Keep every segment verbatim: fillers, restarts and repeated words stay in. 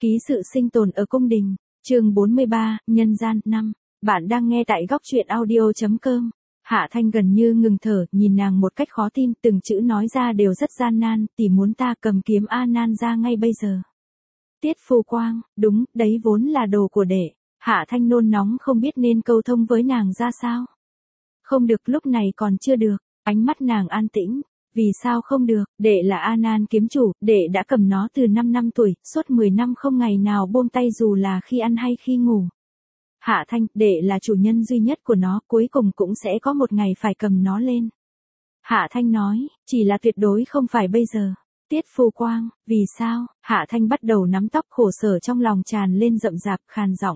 Ký sự sinh tồn ở cung đình, chương bốn mươi ba, nhân gian năm. Bạn đang nghe tại góc truyện audio chấm com. Hạ Thanh gần như ngừng thở, nhìn nàng một cách khó tin, từng chữ nói ra đều rất gian nan, tỷ muốn ta cầm kiếm A Nan ra ngay bây giờ. Tiết Phu Quang, đúng, đấy vốn là đồ của đệ. Hạ Thanh nôn nóng không biết nên câu thông với nàng ra sao. Không được, lúc này còn chưa được, ánh mắt nàng an tĩnh. Vì sao không được, đệ là A Nan kiếm chủ, đệ đã cầm nó từ năm năm tuổi, suốt mười năm không ngày nào buông tay dù là khi ăn hay khi ngủ. Hạ Thanh, đệ là chủ nhân duy nhất của nó, cuối cùng cũng sẽ có một ngày phải cầm nó lên. Hạ Thanh nói, chỉ là tuyệt đối không phải bây giờ. Tiết Phu Quang, vì sao? Hạ Thanh bắt đầu nắm tóc, khổ sở trong lòng tràn lên rậm rạp, khàn giọng.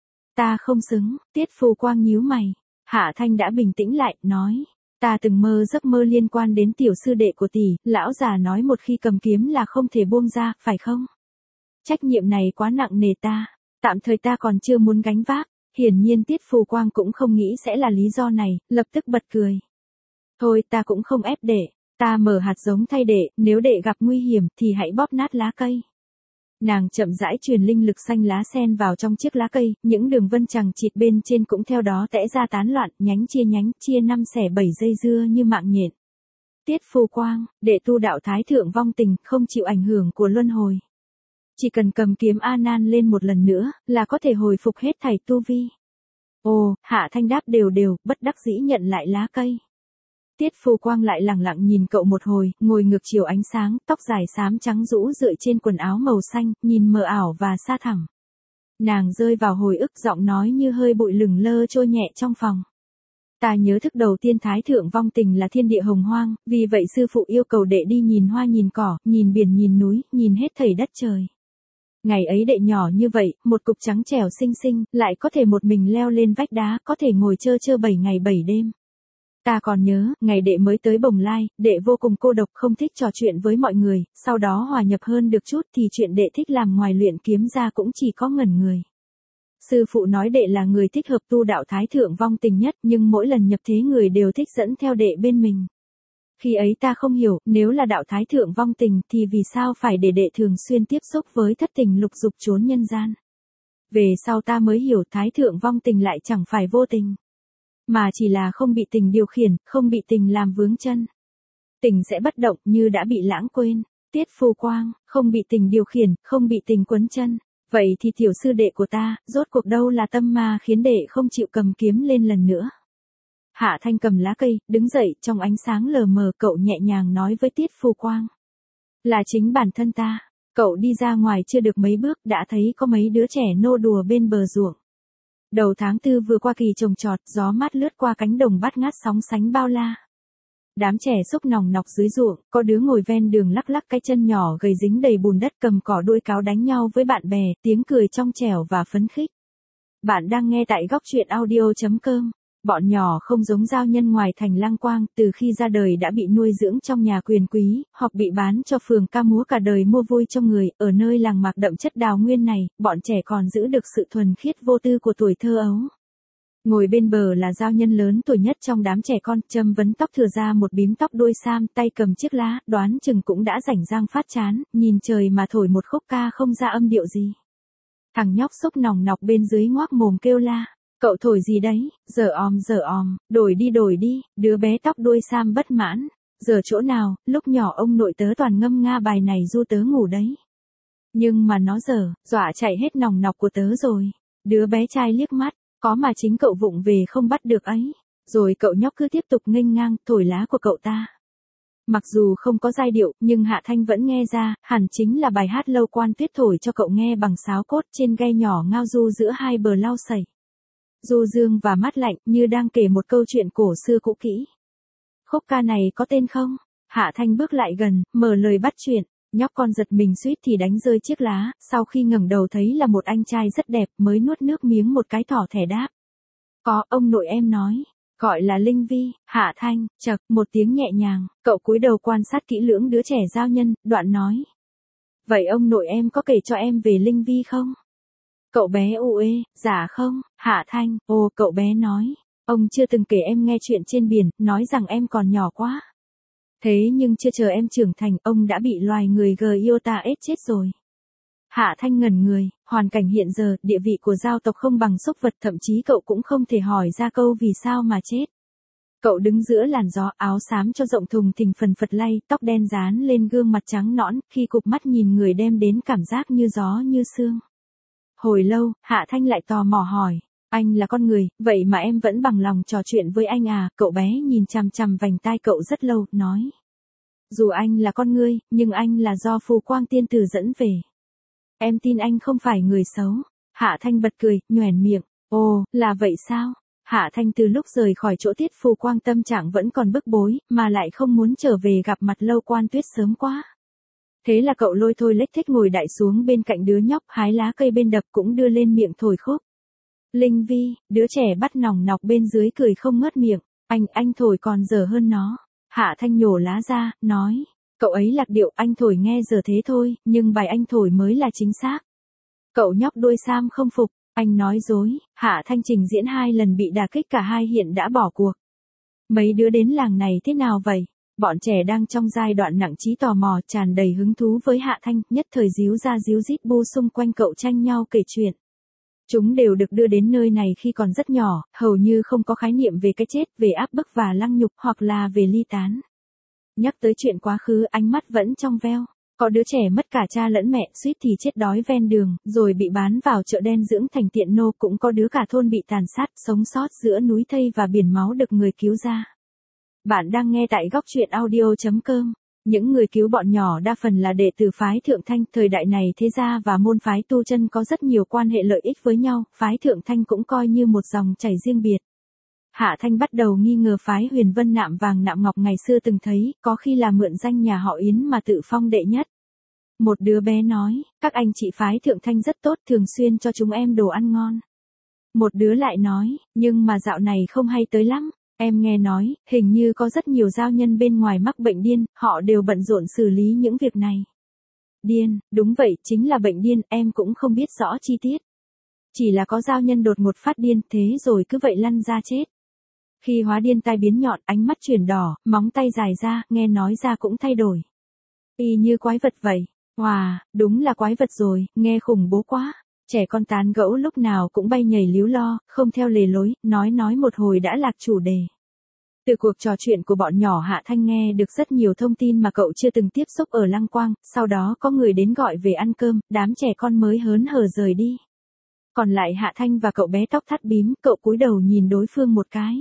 Ta không xứng. Tiết Phu Quang nhíu mày. Hạ Thanh đã bình tĩnh lại, nói. Ta từng mơ giấc mơ liên quan đến tiểu sư đệ của tỷ, lão già nói một khi cầm kiếm là không thể buông ra, phải không? Trách nhiệm này quá nặng nề ta, tạm thời ta còn chưa muốn gánh vác. Hiển nhiên Tiết Phu Quang cũng không nghĩ sẽ là lý do này, lập tức bật cười. Thôi ta cũng không ép đệ, ta mở hạt giống thay đệ, nếu đệ gặp nguy hiểm thì hãy bóp nát lá cây. Nàng chậm rãi truyền linh lực xanh lá sen vào trong chiếc lá cây, những đường vân chằng chịt bên trên cũng theo đó tẽ ra tán loạn, nhánh chia nhánh, chia năm xẻ bảy dây dưa như mạng nhện. Tiết Phu Quang, đệ tu đạo thái thượng vong tình, không chịu ảnh hưởng của luân hồi. Chỉ cần cầm kiếm A Nan lên một lần nữa, là có thể hồi phục hết thảy tu vi. Ồ, Hạ Thanh đáp đều đều, bất đắc dĩ nhận lại lá cây. Tiết Phu Quang lại lẳng lặng nhìn cậu một hồi, ngồi ngược chiều ánh sáng, tóc dài xám trắng rũ rượi trên quần áo màu xanh, nhìn mờ ảo và xa thẳm. Nàng rơi vào hồi ức, giọng nói như hơi bụi lửng lơ trôi nhẹ trong phòng. Ta nhớ thức đầu tiên thái thượng vong tình là thiên địa hồng hoang, vì vậy sư phụ yêu cầu đệ đi nhìn hoa nhìn cỏ, nhìn biển nhìn núi, nhìn hết thảy đất trời. Ngày ấy đệ nhỏ như vậy, một cục trắng trẻo xinh xinh, lại có thể một mình leo lên vách đá, có thể ngồi chơ chơ bảy ngày bảy đêm. Ta còn nhớ, ngày đệ mới tới Bồng Lai, đệ vô cùng cô độc, không thích trò chuyện với mọi người, sau đó hòa nhập hơn được chút thì chuyện đệ thích làm ngoài luyện kiếm ra cũng chỉ có ngẩn người. Sư phụ nói đệ là người thích hợp tu đạo thái thượng vong tình nhất, nhưng mỗi lần nhập thế người đều thích dẫn theo đệ bên mình. Khi ấy ta không hiểu, nếu là đạo thái thượng vong tình thì vì sao phải để đệ thường xuyên tiếp xúc với thất tình lục dục trốn nhân gian. Về sau ta mới hiểu thái thượng vong tình lại chẳng phải vô tình, mà chỉ là không bị tình điều khiển, không bị tình làm vướng chân. Tình sẽ bất động như đã bị lãng quên. Tiết Phu Quang, không bị tình điều khiển, không bị tình quấn chân. Vậy thì tiểu sư đệ của ta, rốt cuộc đâu là tâm ma khiến đệ không chịu cầm kiếm lên lần nữa. Hạ Thanh cầm lá cây, đứng dậy, trong ánh sáng lờ mờ cậu nhẹ nhàng nói với Tiết Phu Quang. Là chính bản thân ta. Cậu đi ra ngoài chưa được mấy bước đã thấy có mấy đứa trẻ nô đùa bên bờ ruộng. Đầu tháng tư vừa qua kỳ trồng trọt, gió mát lướt qua cánh đồng bát ngát sóng sánh bao la. Đám trẻ xúc nòng nọc dưới ruộng, có đứa ngồi ven đường lắc lắc cái chân nhỏ gầy dính đầy bùn đất cầm cỏ đuôi cáo đánh nhau với bạn bè, tiếng cười trong trẻo và phấn khích. Bạn đang nghe tại góc truyện audio chấm com. Bọn nhỏ không giống giao nhân ngoài thành Lăng Quang, từ khi ra đời đã bị nuôi dưỡng trong nhà quyền quý, hoặc bị bán cho phường ca múa cả đời mua vui cho người. Ở nơi làng mạc đậm chất đào nguyên này, bọn trẻ còn giữ được sự thuần khiết vô tư của tuổi thơ ấu. Ngồi bên bờ là giao nhân lớn tuổi nhất trong đám trẻ con, châm vấn tóc thừa ra một bím tóc đuôi sam, tay cầm chiếc lá, đoán chừng cũng đã rảnh rang phát chán, nhìn trời mà thổi một khúc ca không ra âm điệu gì. Thằng nhóc xúc nòng nọc bên dưới ngoác mồm kêu la. Cậu thổi gì đấy, giờ òm giờ òm, đổi đi đổi đi, đứa bé tóc đuôi sam bất mãn. Giờ chỗ nào, lúc nhỏ ông nội tớ toàn ngâm nga bài này du tớ ngủ đấy. Nhưng mà nó giờ, dọa chạy hết nòng nọc của tớ rồi. Đứa bé trai liếc mắt, có mà chính cậu vụng về không bắt được ấy. Rồi cậu nhóc cứ tiếp tục nghênh ngang, thổi lá của cậu ta. Mặc dù không có giai điệu, nhưng Hạ Thanh vẫn nghe ra, hẳn chính là bài hát Lâu Quan Tuyết thổi cho cậu nghe bằng sáo cốt trên ghe nhỏ ngao du giữa hai bờ lau sẩy. Du dương và mát lạnh như đang kể một câu chuyện cổ xưa cũ kỹ. Khúc ca này có tên không? Hạ Thanh bước lại gần, mở lời bắt chuyện. Nhóc con giật mình suýt thì đánh rơi chiếc lá, sau khi ngẩng đầu thấy là một anh trai rất đẹp mới nuốt nước miếng một cái thỏ thẻ đáp. Có, ông nội em nói. Gọi là Linh Vi. Hạ Thanh, chậc, một tiếng nhẹ nhàng, cậu cúi đầu quan sát kỹ lưỡng đứa trẻ giao nhân, đoạn nói. Vậy ông nội em có kể cho em về Linh Vi không? Cậu bé u ê, dạ không. Hạ Thanh, ồ, cậu bé nói. Ông chưa từng kể em nghe chuyện trên biển, nói rằng em còn nhỏ quá. Thế nhưng chưa chờ em trưởng thành, ông đã bị loài người Giota ết chết rồi. Hạ Thanh ngẩn người, hoàn cảnh hiện giờ, địa vị của giao tộc không bằng súc vật, thậm chí cậu cũng không thể hỏi ra câu vì sao mà chết. Cậu đứng giữa làn gió, áo xám cho rộng thùng thình phần phật lay, tóc đen dán lên gương mặt trắng nõn, khi cụp mắt nhìn người đem đến cảm giác như gió như sương. Hồi lâu, Hạ Thanh lại tò mò hỏi, anh là con người, vậy mà em vẫn bằng lòng trò chuyện với anh à? Cậu bé nhìn chằm chằm vành tai cậu rất lâu, nói. Dù anh là con ngươi, nhưng anh là do phù quang tiên tử dẫn về. Em tin anh không phải người xấu. Hạ Thanh bật cười, nhoẻn miệng. Ồ, là vậy sao? Hạ Thanh từ lúc rời khỏi chỗ Tiết Phù Quang tâm trạng vẫn còn bức bối, mà lại không muốn trở về gặp mặt Lâu Quan Tuyết sớm quá. Thế là cậu lôi thôi lếch thếch ngồi đại xuống bên cạnh đứa nhóc, hái lá cây bên đập cũng đưa lên miệng thổi khúc. Linh Vi, đứa trẻ bắt nòng nọc bên dưới cười không ngớt miệng. Anh, anh thổi còn dở hơn nó. Hạ Thanh nhổ lá ra, nói. Cậu ấy lạc điệu, anh thổi nghe giờ thế thôi, nhưng bài anh thổi mới là chính xác. Cậu nhóc đuôi sam không phục. Anh nói dối. Hạ Thanh trình diễn hai lần bị đả kích, cả hai hiện đã bỏ cuộc. Mấy đứa đến làng này thế nào vậy? Bọn trẻ đang trong giai đoạn nặng trí tò mò, tràn đầy hứng thú với Hạ Thanh, nhất thời díu ra díu dít bu xung quanh cậu tranh nhau kể chuyện. Chúng đều được đưa đến nơi này khi còn rất nhỏ, hầu như không có khái niệm về cái chết, về áp bức và lăng nhục, hoặc là về ly tán. Nhắc tới chuyện quá khứ, ánh mắt vẫn trong veo. Có đứa trẻ mất cả cha lẫn mẹ, suýt thì chết đói ven đường, rồi bị bán vào chợ đen dưỡng thành tiện nô, cũng có đứa cả thôn bị tàn sát, sống sót giữa núi thây và biển máu được người cứu ra. Bạn đang nghe tại góc truyện audio chấm com. Những người cứu bọn nhỏ đa phần là đệ tử phái Thượng Thanh, thời đại này thế gia và môn phái tu chân có rất nhiều quan hệ lợi ích với nhau, phái Thượng Thanh cũng coi như một dòng chảy riêng biệt. Hạ Thanh bắt đầu nghi ngờ phái Huyền Vân Nạm Vàng Nạm Ngọc ngày xưa từng thấy, có khi là mượn danh nhà họ Yến mà tự phong đệ nhất. Một đứa bé nói, các anh chị phái Thượng Thanh rất tốt, thường xuyên cho chúng em đồ ăn ngon. Một đứa lại nói, nhưng mà dạo này không hay tới lắm. Em nghe nói, hình như có rất nhiều giao nhân bên ngoài mắc bệnh điên, họ đều bận rộn xử lý những việc này. Điên, đúng vậy, chính là bệnh điên, em cũng không biết rõ chi tiết. Chỉ là có giao nhân đột ngột phát điên, thế rồi cứ vậy lăn ra chết. Khi hóa điên tai biến nhọn, ánh mắt chuyển đỏ, móng tay dài ra, nghe nói ra cũng thay đổi. Y như quái vật vậy. Wow, đúng là quái vật rồi, nghe khủng bố quá. Trẻ con tán gẫu lúc nào cũng bay nhảy líu lo, không theo lề lối, nói nói một hồi đã lạc chủ đề. Từ cuộc trò chuyện của bọn nhỏ Hạ Thanh nghe được rất nhiều thông tin mà cậu chưa từng tiếp xúc ở Lăng Quang, sau đó có người đến gọi về ăn cơm, đám trẻ con mới hớn hở rời đi. Còn lại Hạ Thanh và cậu bé tóc thắt bím, cậu cúi đầu nhìn đối phương một cái.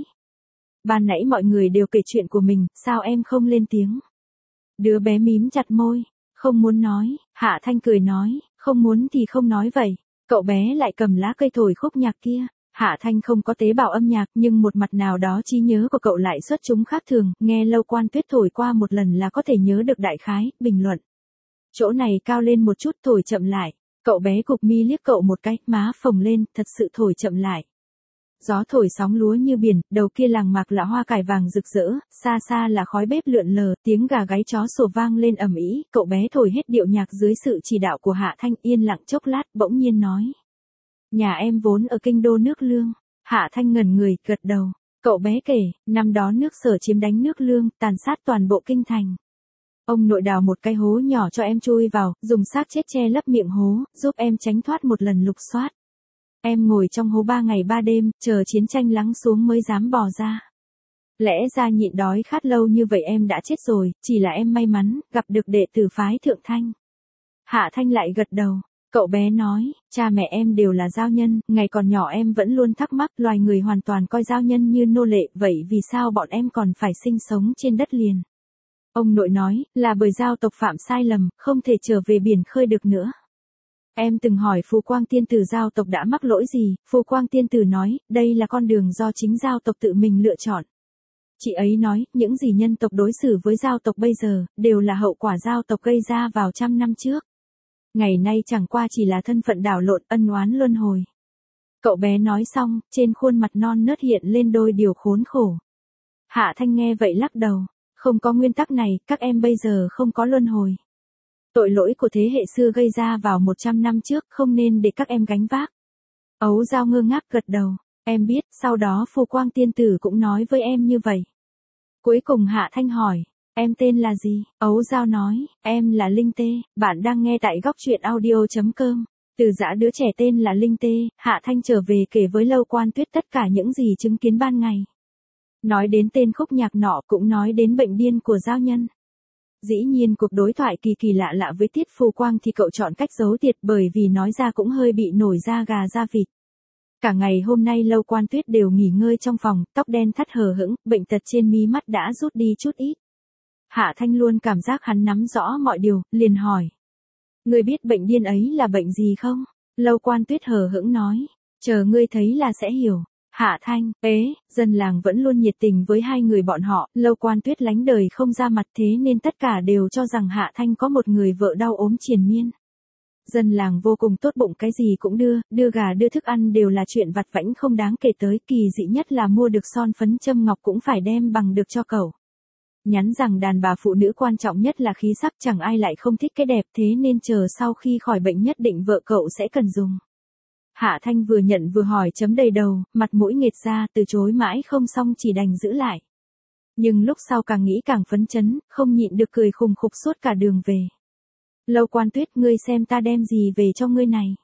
Ban nãy mọi người đều kể chuyện của mình, sao em không lên tiếng? Đứa bé mím chặt môi, không muốn nói. Hạ Thanh cười nói, không muốn thì không nói vậy. Cậu bé lại cầm lá cây thổi khúc nhạc kia. Hạ Thanh không có tế bào âm nhạc, nhưng một mặt nào đó trí nhớ của cậu lại xuất chúng khác thường, nghe Lâu Quan Tuyết thổi qua một lần là có thể nhớ được đại khái. Bình luận. Chỗ này cao lên một chút, thổi chậm lại. Cậu bé cụp mi liếc cậu một cái, má phồng lên, thật sự thổi chậm lại. Gió thổi sóng lúa như biển, đầu kia làng mạc là hoa cải vàng rực rỡ, xa xa là khói bếp lượn lờ, tiếng gà gáy chó sủa vang lên ầm ĩ. Cậu bé thổi hết điệu nhạc dưới sự chỉ đạo của Hạ Thanh, yên lặng chốc lát, bỗng nhiên nói. Nhà em vốn ở kinh đô nước Lương. Hạ Thanh ngẩn người, gật đầu. Cậu bé kể, năm đó nước Sở chiếm đánh nước Lương, tàn sát toàn bộ kinh thành. Ông nội đào một cái hố nhỏ cho em chui vào, dùng xác chết che lấp miệng hố, giúp em tránh thoát một lần lục soát. Em ngồi trong hố ba ngày ba đêm, chờ chiến tranh lắng xuống mới dám bò ra. Lẽ ra nhịn đói khát lâu như vậy em đã chết rồi, chỉ là em may mắn, gặp được đệ tử phái Thượng Thanh. Hạ Thanh lại gật đầu. Cậu bé nói, cha mẹ em đều là giao nhân, ngày còn nhỏ em vẫn luôn thắc mắc loài người hoàn toàn coi giao nhân như nô lệ, vậy vì sao bọn em còn phải sinh sống trên đất liền? Ông nội nói, là bởi giao tộc phạm sai lầm, không thể trở về biển khơi được nữa. Em từng hỏi Phù Quang Tiên Tử giao tộc đã mắc lỗi gì, Phù Quang Tiên Tử nói, đây là con đường do chính giao tộc tự mình lựa chọn. Chị ấy nói, những gì nhân tộc đối xử với giao tộc bây giờ, đều là hậu quả giao tộc gây ra vào trăm năm trước. Ngày nay chẳng qua chỉ là thân phận đảo lộn, ân oán luân hồi. Cậu bé nói xong, trên khuôn mặt non nớt hiện lên đôi điều khốn khổ. Hạ Thanh nghe vậy lắc đầu, không có nguyên tắc này, các em bây giờ không có luân hồi. Tội lỗi của thế hệ xưa gây ra vào một trăm năm trước, không nên để các em gánh vác. Ấu Dao ngơ ngác gật đầu, em biết, sau đó Phù Quang Tiên Tử cũng nói với em như vậy. Cuối cùng Hạ Thanh hỏi, Em tên là gì? Ấu Dao nói, em là Linh Tê, bạn đang nghe tại góc truyện audio.com. Từ giã đứa trẻ tên là Linh Tê, Hạ Thanh trở về kể với Lâu Quan Tuyết tất cả những gì chứng kiến ban ngày. Nói đến tên khúc nhạc nọ cũng nói đến bệnh điên của Giao Nhân. Dĩ nhiên cuộc đối thoại kỳ kỳ lạ lạ với Tiết Phù Quang thì cậu chọn cách giấu tiệt bởi vì nói ra cũng hơi bị nổi da gà da vịt. Cả ngày hôm nay Lâu Quan Tuyết đều nghỉ ngơi trong phòng, tóc đen thắt hờ hững, bệnh tật trên mí mắt đã rút đi chút ít. Hạ Thanh luôn cảm giác hắn nắm rõ mọi điều, liền hỏi. Ngươi biết bệnh điên ấy là bệnh gì không? Lâu Quan Tuyết hờ hững nói. Chờ ngươi thấy là sẽ hiểu. Hạ Thanh, ế, dân làng vẫn luôn nhiệt tình với hai người bọn họ, Lâu Quan Tuyết lánh đời không ra mặt thế nên tất cả đều cho rằng Hạ Thanh có một người vợ đau ốm triền miên. Dân làng vô cùng tốt bụng, cái gì cũng đưa, đưa gà đưa thức ăn đều là chuyện vặt vãnh không đáng kể tới, kỳ dị nhất là mua được son phấn châm ngọc cũng phải đem bằng được cho cậu. Nhắn rằng đàn bà phụ nữ quan trọng nhất là khí sắc, chẳng ai lại không thích cái đẹp, thế nên chờ sau khi khỏi bệnh nhất định vợ cậu sẽ cần dùng. Hạ Thanh vừa nhận vừa hỏi chấm đầy đầu, mặt mũi nghệt ra, từ chối mãi không xong chỉ đành giữ lại. Nhưng lúc sau càng nghĩ càng phấn chấn, không nhịn được cười khùng khục suốt cả đường về. Lâu Quan Tuyết, ngươi xem ta đem gì về cho ngươi này.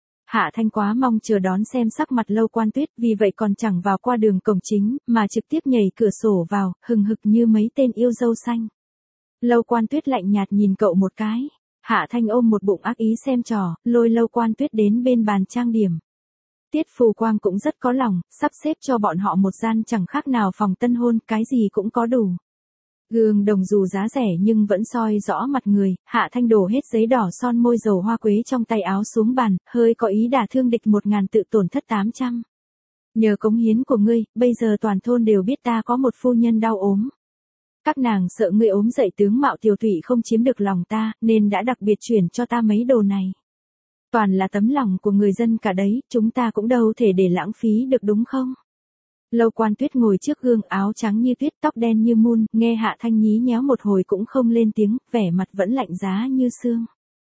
Hạ Thanh quá mong chờ đón xem sắc mặt Lâu Quan Tuyết, vì vậy còn chẳng vào qua đường cổng chính, mà trực tiếp nhảy cửa sổ vào, hừng hực như mấy tên yêu dâu xanh. Lâu Quan Tuyết lạnh nhạt nhìn cậu một cái. Hạ Thanh ôm một bụng ác ý xem trò, lôi Lâu Quan Tuyết đến bên bàn trang điểm. Tiết Phù Quang cũng rất có lòng, sắp xếp cho bọn họ một gian chẳng khác nào phòng tân hôn, cái gì cũng có đủ. Gương đồng dù giá rẻ nhưng vẫn soi rõ mặt người, Hạ Thanh đổ hết giấy đỏ son môi dầu hoa quế trong tay áo xuống bàn, hơi có ý đả thương địch một ngàn tự tổn thất tám trăm. Nhờ cống hiến của ngươi, bây giờ toàn thôn đều biết ta có một phu nhân đau ốm. Các nàng sợ ngươi ốm dậy tướng mạo tiều tụy không chiếm được lòng ta, nên đã đặc biệt chuyển cho ta mấy đồ này. Toàn là tấm lòng của người dân cả đấy, chúng ta cũng đâu thể để lãng phí được đúng không? Lâu Quan Tuyết ngồi trước gương, áo trắng như tuyết, tóc đen như mun, nghe Hạ Thanh nhí nhéo một hồi cũng không lên tiếng, vẻ mặt vẫn lạnh giá như xương.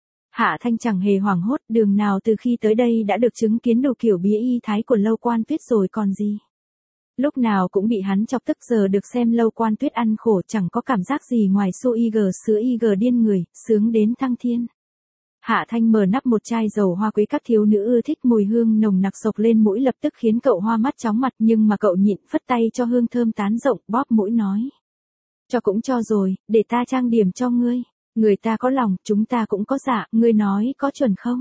Hạ Thanh chẳng hề hoảng hốt, đường nào từ khi tới đây đã được chứng kiến đủ kiểu bí y thái của Lâu Quan Tuyết rồi còn gì. Lúc nào cũng bị hắn chọc tức, giờ được xem Lâu Quan Tuyết ăn khổ chẳng có cảm giác gì ngoài xô y gờ sữa y gờ điên người, sướng đến thăng thiên. Hạ Thanh mở nắp một chai dầu hoa quế, các thiếu nữ ưa thích mùi hương nồng nặc sộc lên mũi lập tức khiến cậu hoa mắt chóng mặt, nhưng mà cậu nhịn, phất tay cho hương thơm tán rộng, bóp mũi nói. Cho cũng cho rồi, để ta trang điểm cho ngươi. Người ta có lòng, chúng ta cũng có dạ, ngươi nói có chuẩn không?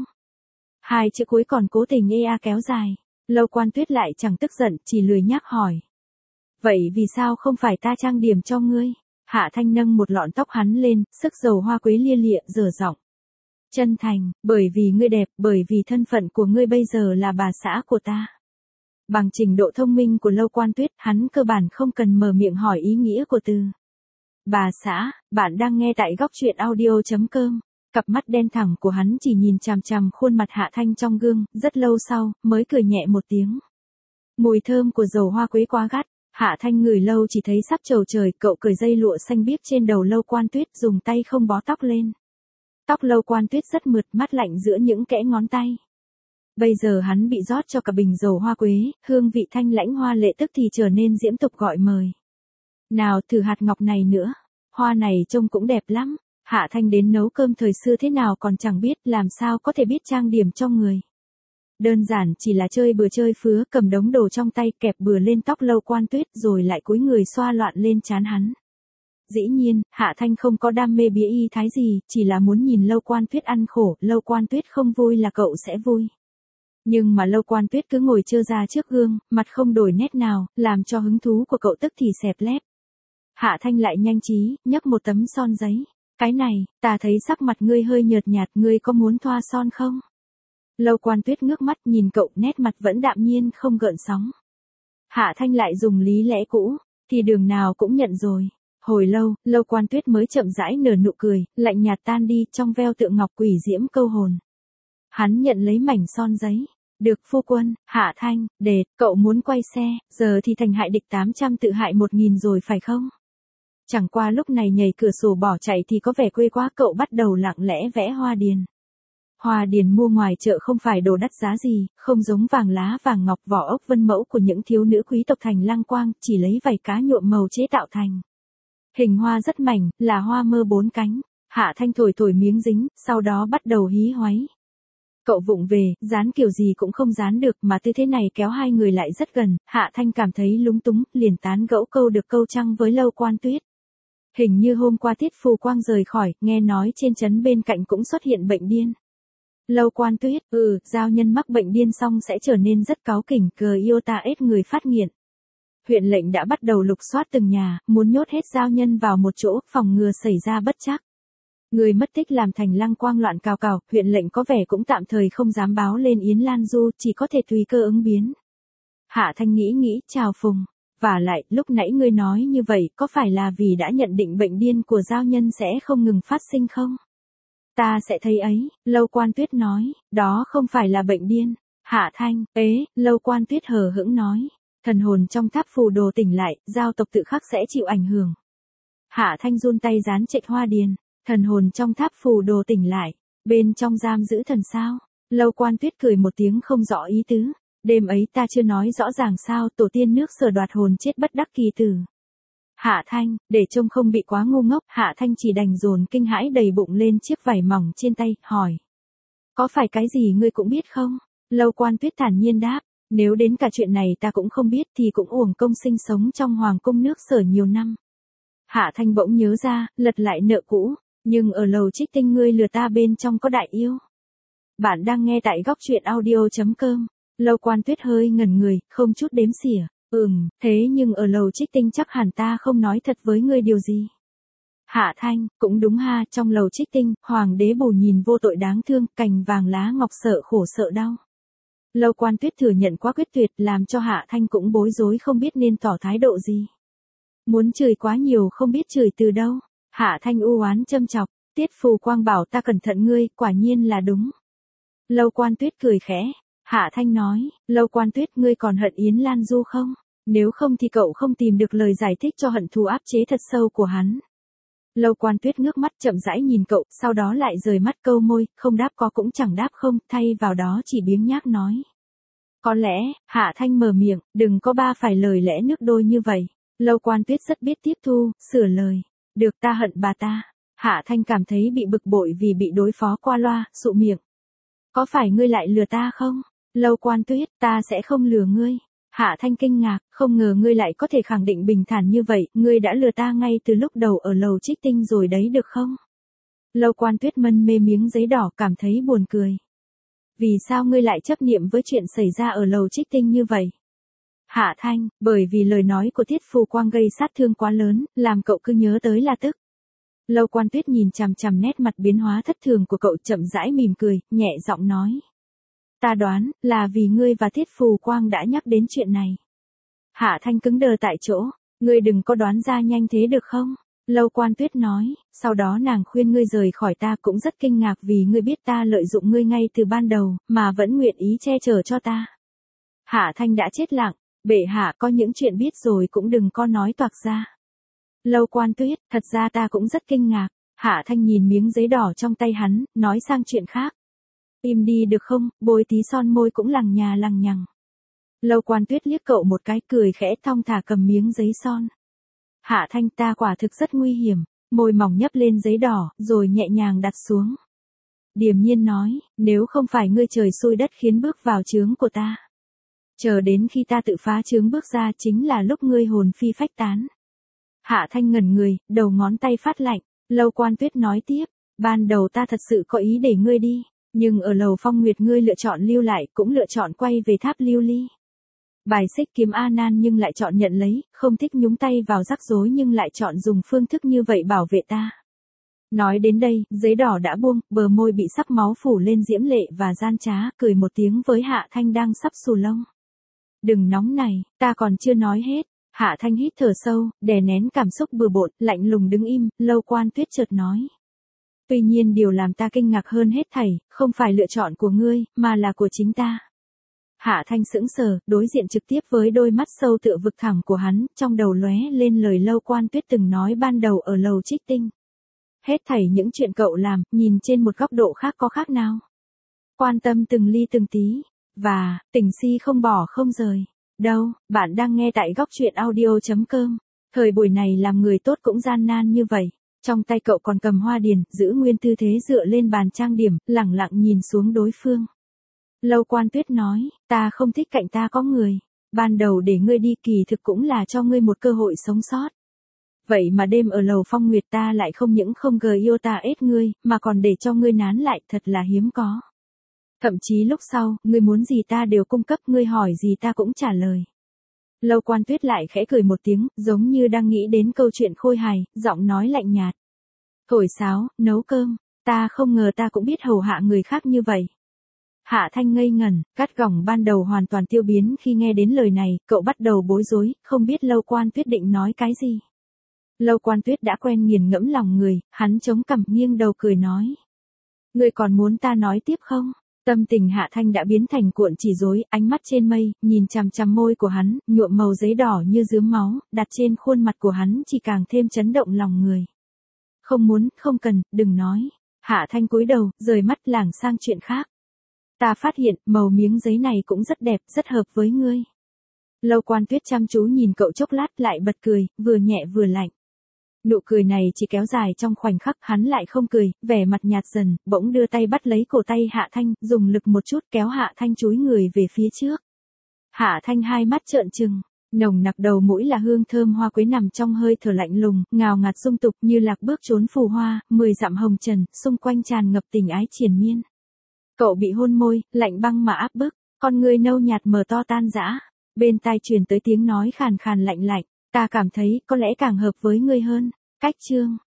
Hai chữ cuối còn cố tình ê a kéo dài. Lâu Quan Tuyết lại chẳng tức giận, chỉ lười nhác hỏi. Vậy vì sao không phải ta trang điểm cho ngươi? Hạ Thanh nâng một lọn tóc hắn lên, sức dầu hoa quế lia lịa, dở giọng. Chân thành, bởi vì ngươi đẹp, bởi vì thân phận của ngươi bây giờ là bà xã của ta. Bằng trình độ thông minh của Lâu Quan Tuyết, hắn cơ bản không cần mở miệng hỏi ý nghĩa của từ. Bà xã, bạn đang nghe tại góc truyện audio.com. Cặp mắt đen thẳng của hắn chỉ nhìn chằm chằm khuôn mặt Hạ Thanh trong gương, rất lâu sau, mới cười nhẹ một tiếng. Mùi thơm của dầu hoa quế quá gắt, Hạ Thanh ngửi lâu chỉ thấy sắp trầu trời, cậu cởi dây lụa xanh biếc trên đầu Lâu Quan Tuyết, dùng tay không bó tóc lên. Tóc Lâu Quan Tuyết rất mượt, mát lạnh giữa những kẽ ngón tay. Bây giờ hắn bị rót cho cả bình dầu hoa quế, hương vị thanh lãnh hoa lệ tức thì trở nên diễm tục gọi mời. Nào thử hạt ngọc này nữa, hoa này trông cũng đẹp lắm. Hạ Thanh đến nấu cơm thời xưa thế nào còn chẳng biết, làm sao có thể biết trang điểm cho người. Đơn giản chỉ là chơi bừa chơi phứa, cầm đống đồ trong tay kẹp bừa lên tóc Lâu Quan Tuyết rồi lại cúi người xoa loạn lên trán hắn. Dĩ nhiên, Hạ Thanh không có đam mê bí y thái gì, chỉ là muốn nhìn Lâu Quan Tuyết ăn khổ, Lâu Quan Tuyết không vui là cậu sẽ vui. Nhưng mà Lâu Quan Tuyết cứ ngồi trơ ra trước gương, mặt không đổi nét nào, làm cho hứng thú của cậu tức thì xẹp lép. Hạ Thanh lại nhanh trí, nhấc một tấm son giấy. Cái này, ta thấy sắc mặt ngươi hơi nhợt nhạt, ngươi có muốn thoa son không? Lâu Quan Tuyết ngước mắt nhìn cậu, nét mặt vẫn đạm nhiên không gợn sóng. Hạ Thanh lại dùng lý lẽ cũ, thì đường nào cũng nhận rồi. Hồi lâu, Lâu Quan Tuyết mới chậm rãi nở nụ cười, lạnh nhạt tan đi trong veo tượng ngọc quỷ diễm câu hồn. Hắn nhận lấy mảnh son giấy. Được phu quân, Hạ Thanh, đệt, cậu muốn quay xe, giờ thì thành hại địch tám trăm tự hại một nghìn rồi phải không? Chẳng qua lúc này nhảy cửa sổ bỏ chạy thì có vẻ quê quá, cậu bắt đầu lặng lẽ vẽ hoa điền. Hoa điền mua ngoài chợ không phải đồ đắt giá gì, không giống vàng lá vàng ngọc vỏ ốc vân mẫu của những thiếu nữ quý tộc thành Lăng Quang, chỉ lấy vảy cá nhuộm màu chế tạo thành. Hình hoa rất mảnh, là hoa mơ bốn cánh. Hạ Thanh thổi thổi miếng dính, sau đó bắt đầu hí hoáy. Cậu vụng về, dán kiểu gì cũng không dán được mà tư thế này kéo hai người lại rất gần, Hạ Thanh cảm thấy lúng túng, liền tán gẫu câu được câu trăng với Lâu Quan Tuyết. Hình như hôm qua Tiết Phù Quang rời khỏi, nghe nói trên trấn bên cạnh cũng xuất hiện bệnh điên. Lâu Quan Tuyết, ừ, giao nhân mắc bệnh điên xong sẽ trở nên rất cáu kỉnh, cờ yêu ta ết người phát nghiện. Huyện lệnh đã bắt đầu lục soát từng nhà, muốn nhốt hết giao nhân vào một chỗ, phòng ngừa xảy ra bất trắc. Người mất tích làm thành lăng quang loạn cào cào, huyện lệnh có vẻ cũng tạm thời không dám báo lên Yến Lan Du, chỉ có thể tùy cơ ứng biến. Hạ Thanh nghĩ nghĩ, chào phùng. Và lại, lúc nãy ngươi nói như vậy, có phải là vì đã nhận định bệnh điên của giao nhân sẽ không ngừng phát sinh không? Ta sẽ thấy ấy, Lâu Quan Tuyết nói, đó không phải là bệnh điên. Hạ Thanh, ế, Lâu Quan Tuyết hờ hững nói, thần hồn trong tháp phù đồ tỉnh lại, giao tộc tự khắc sẽ chịu ảnh hưởng. Hạ Thanh run tay dán trệch hoa điền, thần hồn trong tháp phù đồ tỉnh lại, bên trong giam giữ thần sao? Lâu Quan Tuyết cười một tiếng không rõ ý tứ, đêm ấy ta chưa nói rõ ràng sao, tổ tiên nước Sở đoạt hồn chết bất đắc kỳ tử. Hạ Thanh, để trông không bị quá ngu ngốc, Hạ Thanh chỉ đành dồn kinh hãi đầy bụng lên chiếc vải mỏng trên tay, hỏi. Có phải cái gì ngươi cũng biết không? Lâu Quan Tuyết thản nhiên đáp, nếu đến cả chuyện này ta cũng không biết thì cũng uổng công sinh sống trong hoàng cung nước Sở nhiều năm. Hạ Thanh bỗng nhớ ra, lật lại nợ cũ, nhưng ở lầu Trích Tinh ngươi lừa ta bên trong có đại yêu. Bạn đang nghe tại góc truyện audio chấm com. Lâu Quan Tuyết hơi ngẩn người, không chút đếm xỉa. Ừm, thế nhưng ở lầu Trích Tinh chắc hẳn ta không nói thật với ngươi điều gì. Hạ Thanh, cũng đúng ha, trong lầu Trích Tinh, hoàng đế bù nhìn vô tội đáng thương, cành vàng lá ngọc sợ khổ sợ đau. Lâu Quan Tuyết thừa nhận quá quyết tuyệt, làm cho Hạ Thanh cũng bối rối không biết nên tỏ thái độ gì. Muốn chửi quá nhiều không biết chửi từ đâu. Hạ Thanh u oán châm chọc, Tiết Phù Quang bảo ta cẩn thận ngươi, quả nhiên là đúng. Lâu Quan Tuyết cười khẽ. Hạ Thanh nói, Lâu Quan Tuyết ngươi còn hận Yến Lan Du không? Nếu không thì cậu không tìm được lời giải thích cho hận thù áp chế thật sâu của hắn. Lâu Quan Tuyết ngước mắt chậm rãi nhìn cậu, sau đó lại rời mắt câu môi, không đáp có cũng chẳng đáp không, thay vào đó chỉ biếng nhác nói. Có lẽ, Hạ Thanh mở miệng, đừng có ba phải lời lẽ nước đôi như vậy. Lâu Quan Tuyết rất biết tiếp thu, sửa lời. Được ta hận bà ta. Hạ Thanh cảm thấy bị bực bội vì bị đối phó qua loa, sụ miệng. Có phải ngươi lại lừa ta không? Lâu Quan Tuyết, ta sẽ không lừa ngươi. Hạ Thanh kinh ngạc, không ngờ ngươi lại có thể khẳng định bình thản như vậy, ngươi đã lừa ta ngay từ lúc đầu ở lầu Trích Tinh rồi đấy được không? Lâu Quan Tuyết mân mê miếng giấy đỏ cảm thấy buồn cười. Vì sao ngươi lại chấp niệm với chuyện xảy ra ở lầu Trích Tinh như vậy? Hạ Thanh, bởi vì lời nói của Tiết Phù Quang gây sát thương quá lớn, làm cậu cứ nhớ tới là tức. Lâu Quan Tuyết nhìn chằm chằm nét mặt biến hóa thất thường của cậu chậm rãi mỉm cười, nhẹ giọng nói. Ta đoán, là vì ngươi và Tiết Phù Quang đã nhắc đến chuyện này. Hạ Thanh cứng đờ tại chỗ, ngươi đừng có đoán ra nhanh thế được không? Lâu Quan Tuyết nói, sau đó nàng khuyên ngươi rời khỏi ta cũng rất kinh ngạc vì ngươi biết ta lợi dụng ngươi ngay từ ban đầu, mà vẫn nguyện ý che chở cho ta. Hạ Thanh đã chết lặng, bệ hạ có những chuyện biết rồi cũng đừng có nói toạc ra. Lâu Quan Tuyết, thật ra ta cũng rất kinh ngạc. Hạ Thanh nhìn miếng giấy đỏ trong tay hắn, nói sang chuyện khác. Im đi được không, bôi tí son môi cũng lằng nhà lằng nhằng. Lâu Quan Tuyết liếc cậu một cái cười khẽ thong thả cầm miếng giấy son. Hạ Thanh ta quả thực rất nguy hiểm, môi mỏng nhấp lên giấy đỏ, rồi nhẹ nhàng đặt xuống. Điềm nhiên nói, nếu không phải ngươi trời xui đất khiến bước vào chướng của ta. Chờ đến khi ta tự phá chướng bước ra chính là lúc ngươi hồn phi phách tán. Hạ Thanh ngẩn người, đầu ngón tay phát lạnh, Lâu Quan Tuyết nói tiếp, ban đầu ta thật sự có ý để ngươi đi, nhưng ở lầu Phong Nguyệt ngươi lựa chọn lưu lại, cũng lựa chọn quay về tháp Lưu Ly. Bài xích kiếm A Nan nhưng lại chọn nhận lấy, không thích nhúng tay vào rắc rối nhưng lại chọn dùng phương thức như vậy bảo vệ ta. Nói đến đây, giấy đỏ đã buông, bờ môi bị sắc máu phủ lên diễm lệ và gian trá, cười một tiếng với Hạ Thanh đang sắp xù lông. Đừng nóng này, ta còn chưa nói hết. Hạ Thanh hít thở sâu, đè nén cảm xúc bừa bộn, lạnh lùng đứng im, Lâu Quan Tuyết chợt nói. Tuy nhiên điều làm ta kinh ngạc hơn hết thảy, không phải lựa chọn của ngươi, mà là của chính ta. Hạ Thanh sững sờ, đối diện trực tiếp với đôi mắt sâu tựa vực thẳm của hắn, trong đầu lóe lên lời Lâu Quan Tuyết từng nói ban đầu ở lầu Trích Tinh. Hết thảy những chuyện cậu làm, nhìn trên một góc độ khác có khác nào? Quan tâm từng ly từng tí, và, tình si không bỏ không rời. Đâu, bạn đang nghe tại góc truyện audio chấm com. Thời buổi này làm người tốt cũng gian nan như vậy. Trong tay cậu còn cầm hoa điền, giữ nguyên tư thế dựa lên bàn trang điểm, lẳng lặng nhìn xuống đối phương. Lâu Quan Tuyết nói, ta không thích cạnh ta có người. Ban đầu để ngươi đi kỳ thực cũng là cho ngươi một cơ hội sống sót. Vậy mà đêm ở lầu Phong Nguyệt ta lại không những không gờ yêu ta ết ngươi, mà còn để cho ngươi nán lại, thật là hiếm có. Thậm chí lúc sau, ngươi muốn gì ta đều cung cấp, ngươi hỏi gì ta cũng trả lời. Lâu Quan Tuyết lại khẽ cười một tiếng, giống như đang nghĩ đến câu chuyện khôi hài, giọng nói lạnh nhạt. Thổi sáo, nấu cơm, ta không ngờ ta cũng biết hầu hạ người khác như vậy. Hạ Thanh ngây ngẩn, cắt gỏng ban đầu hoàn toàn tiêu biến khi nghe đến lời này, cậu bắt đầu bối rối, không biết Lâu Quan Tuyết định nói cái gì. Lâu Quan Tuyết đã quen nghiền ngẫm lòng người, hắn chống cằm nghiêng đầu cười nói. Ngươi còn muốn ta nói tiếp không? Tâm tình Hạ Thanh đã biến thành cuộn chỉ rối, ánh mắt trên mây, nhìn chằm chằm môi của hắn, nhuộm màu giấy đỏ như dướm máu, đặt trên khuôn mặt của hắn chỉ càng thêm chấn động lòng người. Không muốn, không cần, đừng nói. Hạ Thanh cúi đầu, rời mắt lảng sang chuyện khác. Ta phát hiện, màu miếng giấy này cũng rất đẹp, rất hợp với ngươi. Lâu Quan Tuyết chăm chú nhìn cậu chốc lát lại bật cười, vừa nhẹ vừa lạnh. Nụ cười này chỉ kéo dài trong khoảnh khắc, hắn lại không cười, vẻ mặt nhạt dần, bỗng đưa tay bắt lấy cổ tay Hạ Thanh, dùng lực một chút kéo Hạ Thanh chúi người về phía trước. Hạ Thanh hai mắt trợn trừng, nồng nặc đầu mũi là hương thơm hoa quế nằm trong hơi thở lạnh lùng, ngào ngạt dung tục như lạc bước trốn phù hoa, mười dặm hồng trần, xung quanh tràn ngập tình ái triền miên. Cậu bị hôn môi, lạnh băng mà áp bức, con người nâu nhạt mờ to tan rã, bên tai truyền tới tiếng nói khàn khàn lạnh lạnh. Ta cảm thấy có lẽ càng hợp với ngươi hơn. Cách chương